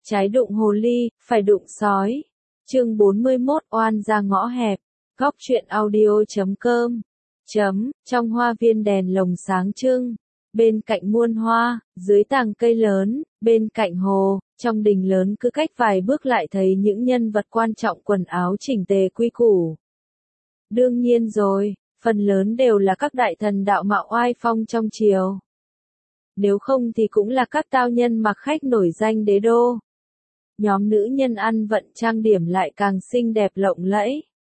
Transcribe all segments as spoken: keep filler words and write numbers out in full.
Trái đụng hồ ly, phải đụng sói. Chương bốn mươi mốt oan ra ngõ hẹp. Góc truyện audio chấm com. Chấm, trong hoa viên đèn lồng sáng trưng. Bên cạnh muôn hoa, dưới tàng cây lớn, bên cạnh hồ, trong đình lớn cứ cách vài bước lại thấy những nhân vật quan trọng quần áo chỉnh tề quy củ. Đương nhiên rồi, phần lớn đều là các đại thần đạo mạo oai phong trong triều. Nếu không thì cũng là các tao nhân mặc khách nổi danh đế đô. Nhóm nữ nhân ăn vận trang điểm lại càng xinh đẹp lộng lẫy.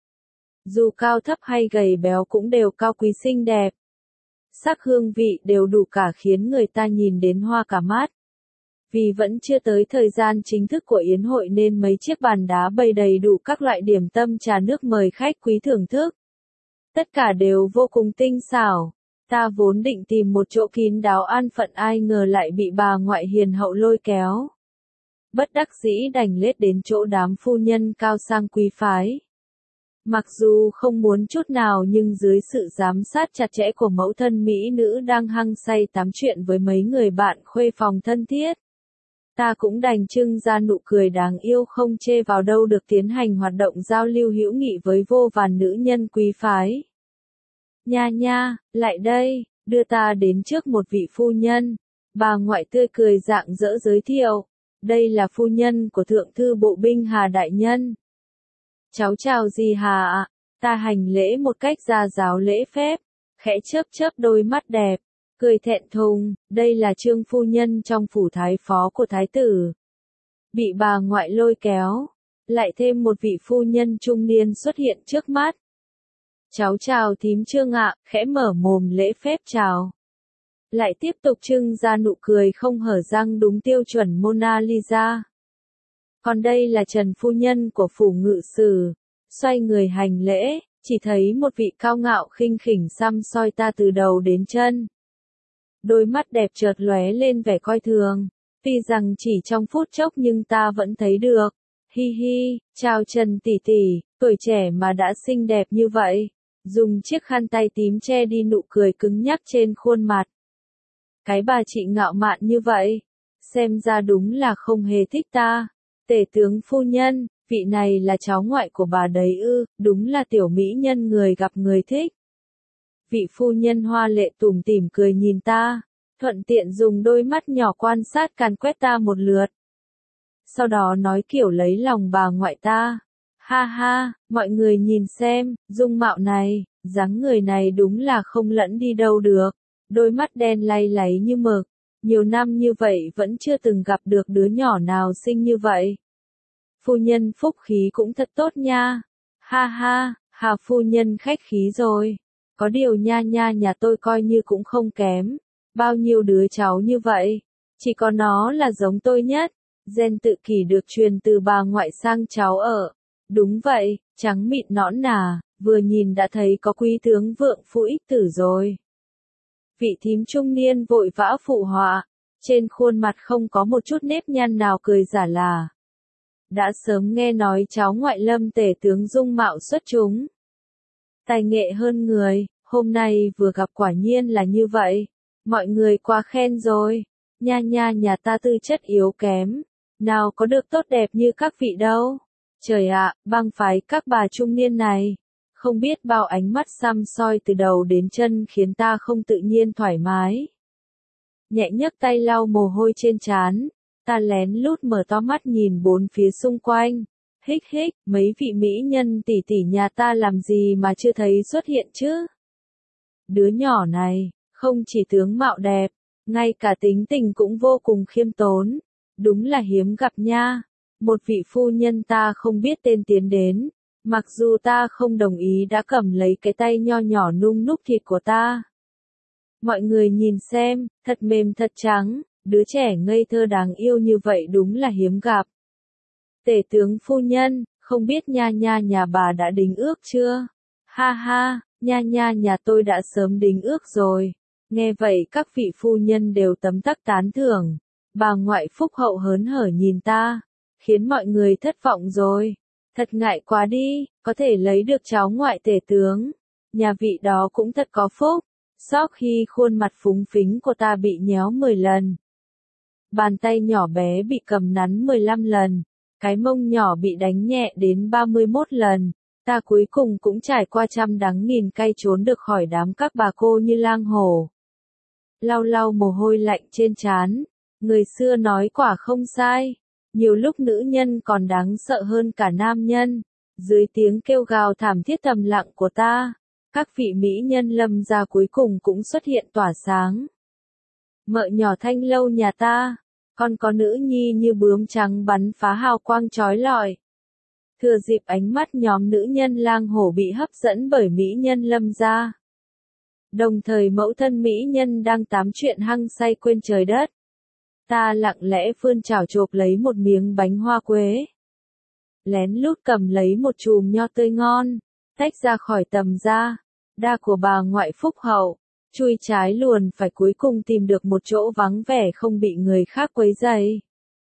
Dù cao thấp hay gầy béo cũng đều cao quý xinh đẹp. Sắc hương vị đều đủ cả khiến người ta nhìn đến hoa cả mắt. Vì vẫn chưa tới thời gian chính thức của yến hội nên mấy chiếc bàn đá bày đầy đủ các loại điểm tâm trà nước mời khách quý thưởng thức. Tất cả đều vô cùng tinh xảo. Ta vốn định tìm một chỗ kín đáo an phận ai ngờ lại bị bà ngoại hiền hậu lôi kéo. Bất đắc dĩ đành lết đến chỗ đám phu nhân cao sang quý phái. Mặc dù không muốn chút nào nhưng dưới sự giám sát chặt chẽ của mẫu thân mỹ nữ đang hăng say tám chuyện với mấy người bạn khuê phòng thân thiết. Ta cũng đành trưng ra nụ cười đáng yêu không chê vào đâu được tiến hành hoạt động giao lưu hữu nghị với vô vàn nữ nhân quý phái. Nha nha, lại đây, đưa ta đến trước một vị phu nhân. Bà ngoại tươi cười rạng rỡ giới thiệu. Đây là phu nhân của thượng thư bộ binh Hà Đại Nhân. Cháu chào gì Hà ạ? Ta hành lễ một cách gia giáo lễ phép, khẽ chớp chớp đôi mắt đẹp, cười thẹn thùng, đây là Trương phu nhân trong phủ thái phó của thái tử. Bị bà ngoại lôi kéo, lại thêm một vị phu nhân trung niên xuất hiện trước mắt. Cháu chào thím Trương ạ, khẽ mở mồm lễ phép chào. Lại tiếp tục trưng ra nụ cười không hở răng đúng tiêu chuẩn Mona Lisa. Còn đây là Trần phu nhân của phủ ngự sử, xoay người hành lễ, chỉ thấy một vị cao ngạo khinh khỉnh xăm soi ta từ đầu đến chân. Đôi mắt đẹp chợt lóe lên vẻ coi thường, tuy rằng chỉ trong phút chốc nhưng ta vẫn thấy được. Hi hi, chào Trần tỷ tỷ, tuổi trẻ mà đã xinh đẹp như vậy, dùng chiếc khăn tay tím che đi nụ cười cứng nhắc trên khuôn mặt. Cái bà chị ngạo mạn như vậy, xem ra đúng là không hề thích ta. Tể tướng phu nhân, vị này là cháu ngoại của bà đấy ư, đúng là tiểu mỹ nhân người gặp người thích. Vị phu nhân hoa lệ tủm tỉm cười nhìn ta, thuận tiện dùng đôi mắt nhỏ quan sát càn quét ta một lượt. Sau đó nói kiểu lấy lòng bà ngoại ta. Ha ha, mọi người nhìn xem, dung mạo này, dáng người này đúng là không lẫn đi đâu được. Đôi mắt đen lay láy như mực, nhiều năm như vậy vẫn chưa từng gặp được đứa nhỏ nào xinh như vậy. Phu nhân phúc khí cũng thật tốt nha. Ha ha, Hà phu nhân khách khí rồi. Có điều nha nha nhà tôi coi như cũng không kém. Bao nhiêu đứa cháu như vậy, chỉ có nó là giống tôi nhất. Gen tự kỷ được truyền từ bà ngoại sang cháu ở. Đúng vậy, trắng mịn nõn nà, vừa nhìn đã thấy có quý tướng vượng phu ích tử rồi. Vị thím trung niên vội vã phụ họa, trên khuôn mặt không có một chút nếp nhăn nào cười giả là. Đã sớm nghe nói cháu ngoại Lâm tể tướng dung mạo xuất chúng. Tài nghệ hơn người, hôm nay vừa gặp quả nhiên là như vậy. Mọi người quá khen rồi. Nha nha nhà ta tư chất yếu kém, nào có được tốt đẹp như các vị đâu. Trời ạ, bang phái các bà trung niên này. Không biết bao ánh mắt xăm soi từ đầu đến chân khiến ta không tự nhiên thoải mái. Nhẹ nhấc tay lau mồ hôi trên trán, ta lén lút mở to mắt nhìn bốn phía xung quanh. Hích hích, mấy vị mỹ nhân tỷ tỷ nhà ta làm gì mà chưa thấy xuất hiện chứ? Đứa nhỏ này, không chỉ tướng mạo đẹp, ngay cả tính tình cũng vô cùng khiêm tốn. Đúng là hiếm gặp nha. Một vị phu nhân ta không biết tên tiến đến. Mặc dù ta không đồng ý đã cầm lấy cái tay nho nhỏ nung núc thịt của ta. Mọi người nhìn xem, thật mềm thật trắng, đứa trẻ ngây thơ đáng yêu như vậy đúng là hiếm gặp. Tể tướng phu nhân, không biết nha nha nhà bà đã đính ước chưa? Ha ha, nha nha nhà tôi đã sớm đính ước rồi. Nghe vậy các vị phu nhân đều tấm tắc tán thưởng. Bà ngoại phúc hậu hớn hở nhìn ta, khiến mọi người thất vọng rồi. Thật ngại quá đi, có thể lấy được cháu ngoại tể tướng. Nhà vị đó cũng thật có phúc. Sau khi khuôn mặt phúng phính của ta bị nhéo mười lần. Bàn tay nhỏ bé bị cầm nắn mười lăm lần, cái mông nhỏ bị đánh nhẹ đến ba mươi mốt lần. Ta cuối cùng cũng trải qua trăm đắng nghìn cay trốn được khỏi đám các bà cô như lang hổ. Lau lau mồ hôi lạnh trên trán, người xưa nói quả không sai, nhiều lúc nữ nhân còn đáng sợ hơn cả nam nhân. Dưới tiếng kêu gào thảm thiết thầm lặng của ta, các vị mỹ nhân Lâm gia cuối cùng cũng xuất hiện tỏa sáng. Mợ nhỏ Thanh Lâu nhà ta, còn có nữ nhi như bướm trắng bắn phá hào quang chói lọi. Thừa dịp ánh mắt nhóm nữ nhân lang hổ bị hấp dẫn bởi mỹ nhân Lâm gia. Đồng thời mẫu thân mỹ nhân đang tám chuyện hăng say quên trời đất. Ta lặng lẽ vươn chảo chộp lấy một miếng bánh hoa quế. Lén lút cầm lấy một chùm nho tươi ngon, tách ra khỏi tầm da. Đa của bà ngoại phúc hậu, chui trái luồn phải cuối cùng tìm được một chỗ vắng vẻ không bị người khác quấy rầy.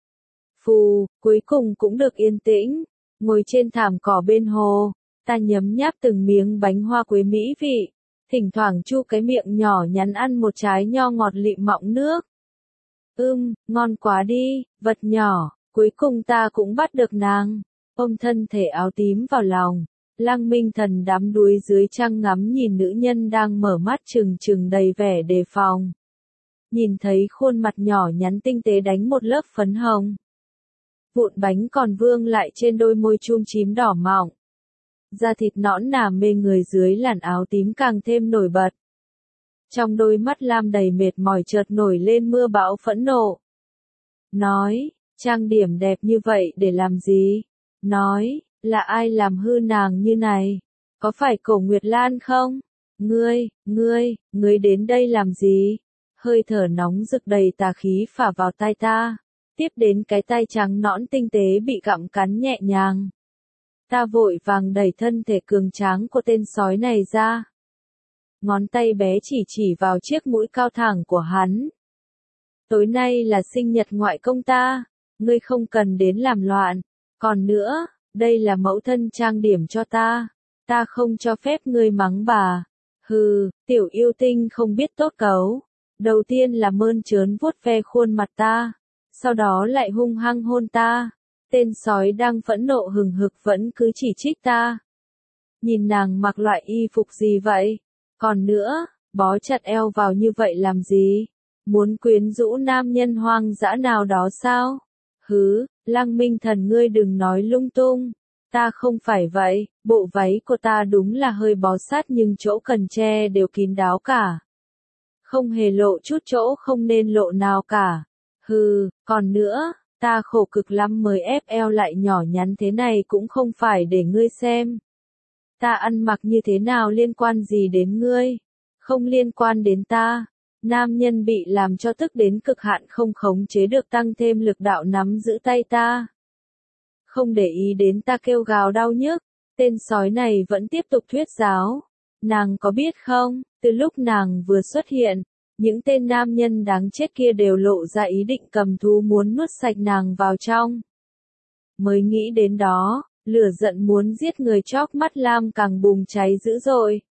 Phù, cuối cùng cũng được yên tĩnh, ngồi trên thảm cỏ bên hồ, ta nhấm nháp từng miếng bánh hoa quế mỹ vị, thỉnh thoảng chu cái miệng nhỏ nhắn ăn một trái nho ngọt lịm mọng nước. Ưm, ngon quá đi, vật nhỏ, cuối cùng ta cũng bắt được nàng. Ôm thân thể áo tím vào lòng, Lăng Minh Thần đắm đuối dưới trăng ngắm nhìn nữ nhân đang mở mắt trừng trừng đầy vẻ đề phòng. Nhìn thấy khuôn mặt nhỏ nhắn tinh tế đánh một lớp phấn hồng. Vụn bánh còn vương lại trên đôi môi chum chím đỏ mọng. Da thịt nõn nà mê người dưới làn áo tím càng thêm nổi bật. Trong đôi mắt lam đầy mệt mỏi chợt nổi lên mưa bão phẫn nộ. Nói, trang điểm đẹp như vậy để làm gì? Nói, là ai làm hư nàng như này? Có phải Cổ Nguyệt Lan không? Ngươi, ngươi, ngươi đến đây làm gì? Hơi thở nóng rực đầy tà khí phả vào tai ta. Tiếp đến cái tay trắng nõn tinh tế bị gặm cắn nhẹ nhàng. Ta vội vàng đẩy thân thể cường tráng của tên sói này ra. Ngón tay bé chỉ chỉ vào chiếc mũi cao thẳng của hắn. Tối nay là sinh nhật ngoại công ta, ngươi không cần đến làm loạn. Còn nữa, đây là mẫu thân trang điểm cho ta, ta không cho phép ngươi mắng bà. Hừ, tiểu yêu tinh không biết tốt cấu. Đầu tiên là mơn trớn vuốt ve khuôn mặt ta, sau đó lại hung hăng hôn ta. Tên sói đang phẫn nộ hừng hực vẫn cứ chỉ trích ta. Nhìn nàng mặc loại y phục gì vậy? Còn nữa, bó chặt eo vào như vậy làm gì? Muốn quyến rũ nam nhân hoang dã nào đó sao? Hứ, Lăng Minh Thần ngươi đừng nói lung tung. Ta không phải vậy, bộ váy của ta đúng là hơi bó sát nhưng chỗ cần che đều kín đáo cả. Không hề lộ chút chỗ không nên lộ nào cả. Hừ, còn nữa, ta khổ cực lắm mới ép eo lại nhỏ nhắn thế này cũng không phải để ngươi xem. Ta ăn mặc như thế nào liên quan gì đến ngươi? Không liên quan đến ta. Nam nhân bị làm cho tức đến cực hạn không khống chế được tăng thêm lực đạo nắm giữ tay ta. Không để ý đến ta kêu gào đau nhức, tên sói này vẫn tiếp tục thuyết giáo. Nàng có biết không, từ lúc nàng vừa xuất hiện, những tên nam nhân đáng chết kia đều lộ ra ý định cầm thú muốn nuốt sạch nàng vào trong. Mới nghĩ đến đó, lửa giận muốn giết người chóp mắt lam càng bùng cháy dữ dội.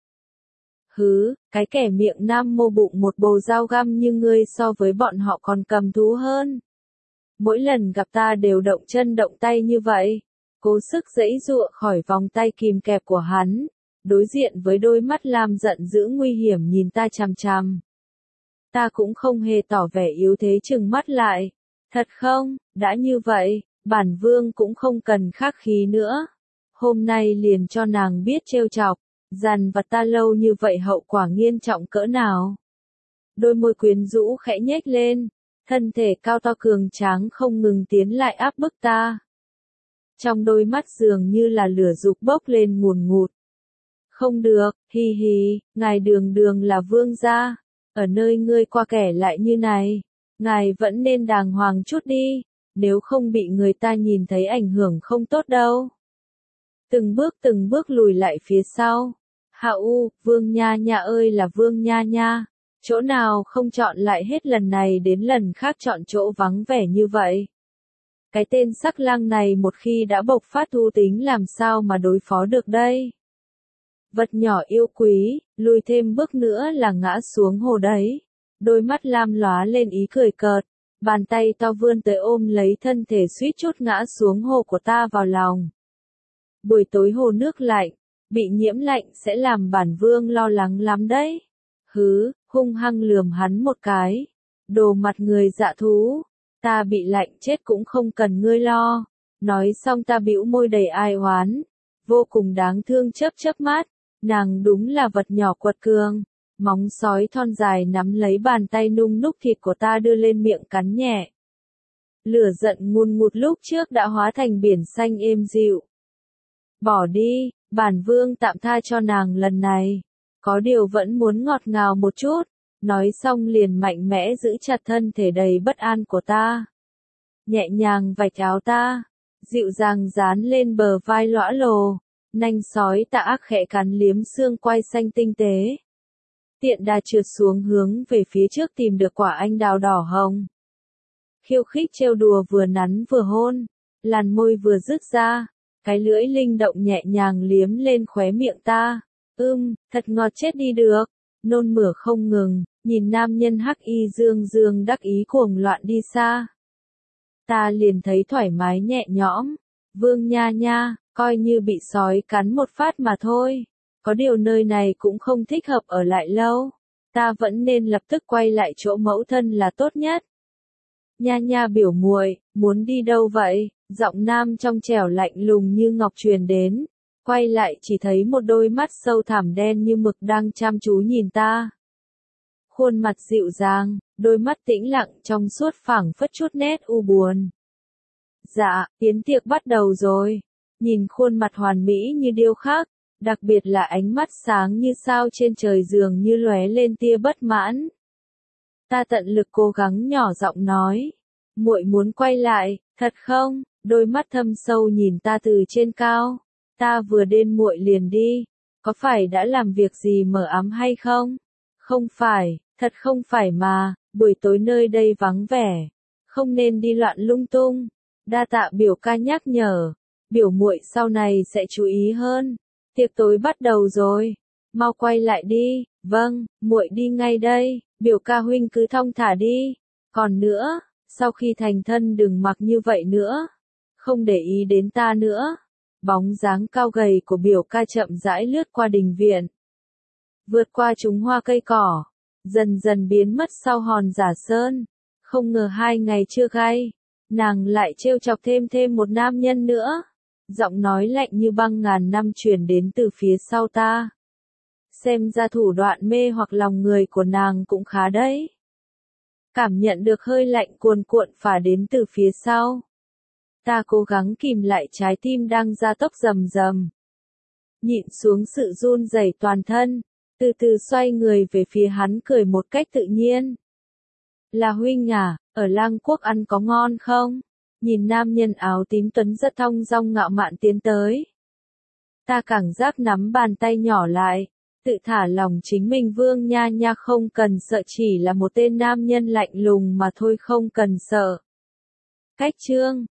Hứ, cái kẻ miệng nam mô bụng một bầu dao găm như ngươi so với bọn họ còn cầm thú hơn. Mỗi lần gặp ta đều động chân động tay như vậy, cố sức giãy giụa khỏi vòng tay kìm kẹp của hắn, đối diện với đôi mắt lam giận dữ nguy hiểm nhìn ta chằm chằm. Ta cũng không hề tỏ vẻ yếu thế trừng mắt lại. Thật không, đã như vậy, bản vương cũng không cần khách khí nữa. Hôm nay liền cho nàng biết trêu chọc, dằn vặt ta lâu như vậy hậu quả nghiêm trọng cỡ nào. Đôi môi quyến rũ khẽ nhếch lên, thân thể cao to cường tráng không ngừng tiến lại áp bức ta. Trong đôi mắt dường như là lửa dục bốc lên ngùn ngụt. Không được, hi hi, ngài đường đường là vương gia. Ở nơi ngươi qua kẻ lại như này, ngài vẫn nên đàng hoàng chút đi, nếu không bị người ta nhìn thấy ảnh hưởng không tốt đâu. Từng bước từng bước lùi lại phía sau. Hạ U, Vương Nha Nha ơi là Vương Nha Nha, chỗ nào không chọn lại hết lần này đến lần khác chọn chỗ vắng vẻ như vậy. Cái tên sắc lang này một khi đã bộc phát thú tính làm sao mà đối phó được đây. Vật nhỏ yêu quý, lùi thêm bước nữa là ngã xuống hồ đấy. Đôi mắt lam lóa lên ý cười cợt, Bàn tay to vươn tới ôm lấy thân thể suýt chút ngã xuống hồ của ta vào lòng. Buổi tối hồ nước lạnh, bị nhiễm lạnh sẽ làm bản vương lo lắng lắm đấy. Hứ, hung hăng lườm hắn một cái. Đồ mặt người dạ thú, ta bị lạnh chết cũng không cần ngươi lo. Nói xong ta bĩu môi đầy ai oán, vô cùng đáng thương chớp chớp mắt, nàng đúng là vật nhỏ quật cường. Móng sói thon dài nắm lấy bàn tay nung núc thịt của ta đưa lên miệng cắn nhẹ. Lửa giận ngùn ngụt lúc trước đã hóa thành biển xanh êm dịu. Bỏ đi, bản vương tạm tha cho nàng lần này. Có điều vẫn muốn ngọt ngào một chút. Nói xong liền mạnh mẽ giữ chặt thân thể đầy bất an của ta. Nhẹ nhàng vạch áo ta, dịu dàng dán lên bờ vai lõa lồ. Nanh sói tạ ác khẽ cắn liếm xương quai xanh tinh tế. Tiện đà trượt xuống hướng về phía trước tìm được quả anh đào đỏ hồng. Khiêu khích trêu đùa vừa nắn vừa hôn, làn môi vừa rứt ra, cái lưỡi linh động nhẹ nhàng liếm lên khóe miệng ta. Ưm, thật ngọt chết đi được, nôn mửa không ngừng, nhìn nam nhân hắc y dương dương đắc ý cuồng loạn đi xa. Ta liền thấy thoải mái nhẹ nhõm, vương nha nha, coi như bị sói cắn một phát mà thôi. Có điều nơi này cũng không thích hợp ở lại lâu. Ta vẫn nên lập tức quay lại chỗ mẫu thân là tốt nhất. Nha nha biểu muội, muốn đi đâu vậy? Giọng nam trong trẻo lạnh lùng như ngọc truyền đến. Quay lại chỉ thấy một đôi mắt sâu thẳm đen như mực đang chăm chú nhìn ta. Khuôn mặt dịu dàng, đôi mắt tĩnh lặng trong suốt phảng phất chút nét u buồn. Dạ, yến tiệc bắt đầu rồi. Nhìn khuôn mặt hoàn mỹ như điêu khắc. Đặc biệt là ánh mắt sáng như sao trên trời dường như lóe lên tia bất mãn. Ta tận lực cố gắng nhỏ giọng nói, muội muốn quay lại, thật không? Đôi mắt thâm sâu nhìn ta từ trên cao. Ta vừa đến muội liền đi, có phải đã làm việc gì mờ ám hay không? Không phải, thật không phải mà, buổi tối nơi đây vắng vẻ, không nên đi loạn lung tung. Đa tạ biểu ca nhắc nhở, biểu muội sau này sẽ chú ý hơn. Tiệc tối bắt đầu rồi, mau quay lại đi. Vâng, muội đi ngay đây, biểu ca huynh cứ thong thả đi. Còn nữa, sau khi thành thân đừng mặc như vậy nữa, không để ý đến ta nữa. Bóng dáng cao gầy của biểu ca chậm rãi lướt qua đình viện, vượt qua chúng hoa cây cỏ, dần dần biến mất sau hòn giả sơn. Không ngờ hai ngày chưa gay, nàng lại trêu chọc thêm thêm một nam nhân nữa. Giọng nói lạnh như băng ngàn năm truyền đến từ phía sau ta. Xem ra thủ đoạn mê hoặc lòng người của nàng cũng khá đấy. Cảm nhận được hơi lạnh cuồn cuộn phả đến từ phía sau. Ta cố gắng kìm lại trái tim đang ra tốc rầm rầm. Nhịn xuống sự run rẩy toàn thân, từ từ xoay người về phía hắn cười một cách tự nhiên. Là huynh à, ở Lang Quốc ăn có ngon không? Nhìn nam nhân áo tím tuấn rất thong dong ngạo mạn tiến tới. Ta cảm giác nắm bàn tay nhỏ lại, tự thả lòng chính mình. Vương nha nha không cần sợ, chỉ là một tên nam nhân lạnh lùng mà thôi, không cần sợ. Cách chương